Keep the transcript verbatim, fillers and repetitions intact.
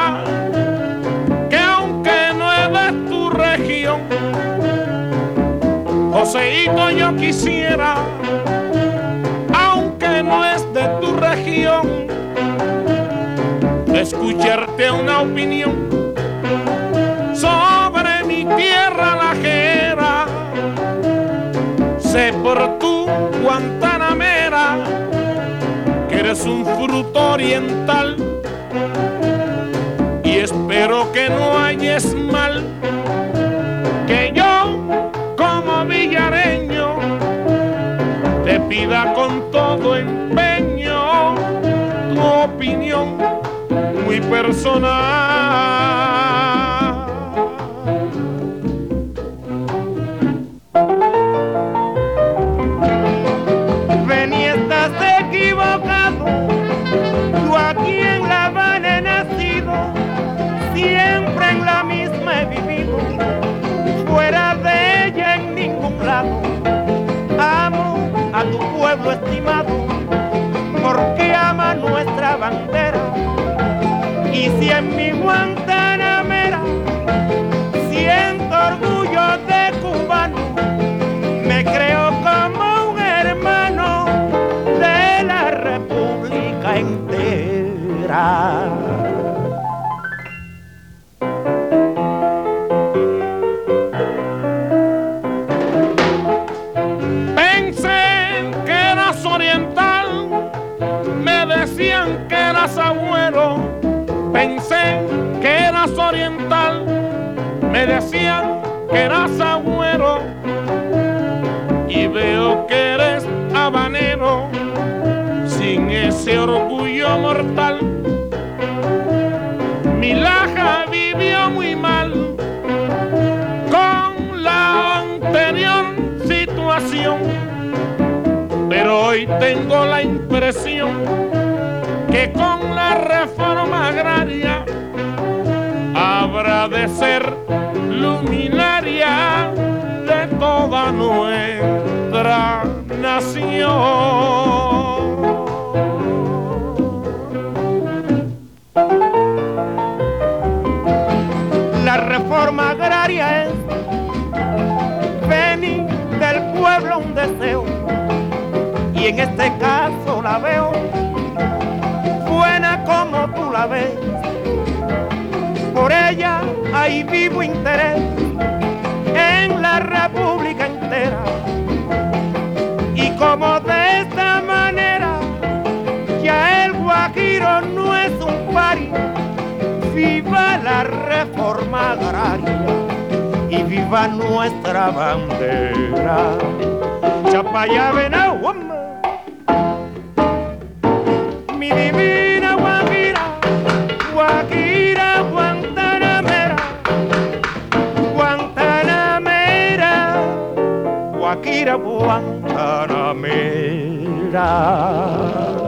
tierra, que aunque no es de tu región, Joseito, yo quisiera, aunque no es de tu región, escucharte una opinión sobre mi tierra lajera. Sé por tu guantanamera que eres un fruto oriental, y espero que no halles mal que yo, como villareño, te pida con todo empeño tu opinión muy personal. Ven y estás equivocado, yo aquí en La Habana he nacido, siempre en la misma he vivido, fuera de ella en ningún lado. Amo a tu pueblo estimado, porque ama nuestra bandera. Y si en mi Guantanamera siento orgullo de cubano, me creo como un hermano de la República entera. Pensé que eras oriental, me decían que eras agüero. Pensé que eras oriental, me decían que eras agüero, y veo que eres habanero, sin ese orgullo mortal. Mi laja vivió muy mal con la anterior situación, pero hoy tengo la impresión que con la reforma agraria habrá de ser luminaria de toda nuestra nación. La reforma agraria es venir del pueblo un deseo, y en este caso la veo buena como tú la ves. Por ella hay vivo interés en la República entera, y como de esta manera ya el Guajiro no es un pari. Viva la reforma agraria y viva nuestra bandera. Chapaya Venao, mi divina Guajira, Guajira Guantanamera, Guantanamera, Guajira Guantanamera.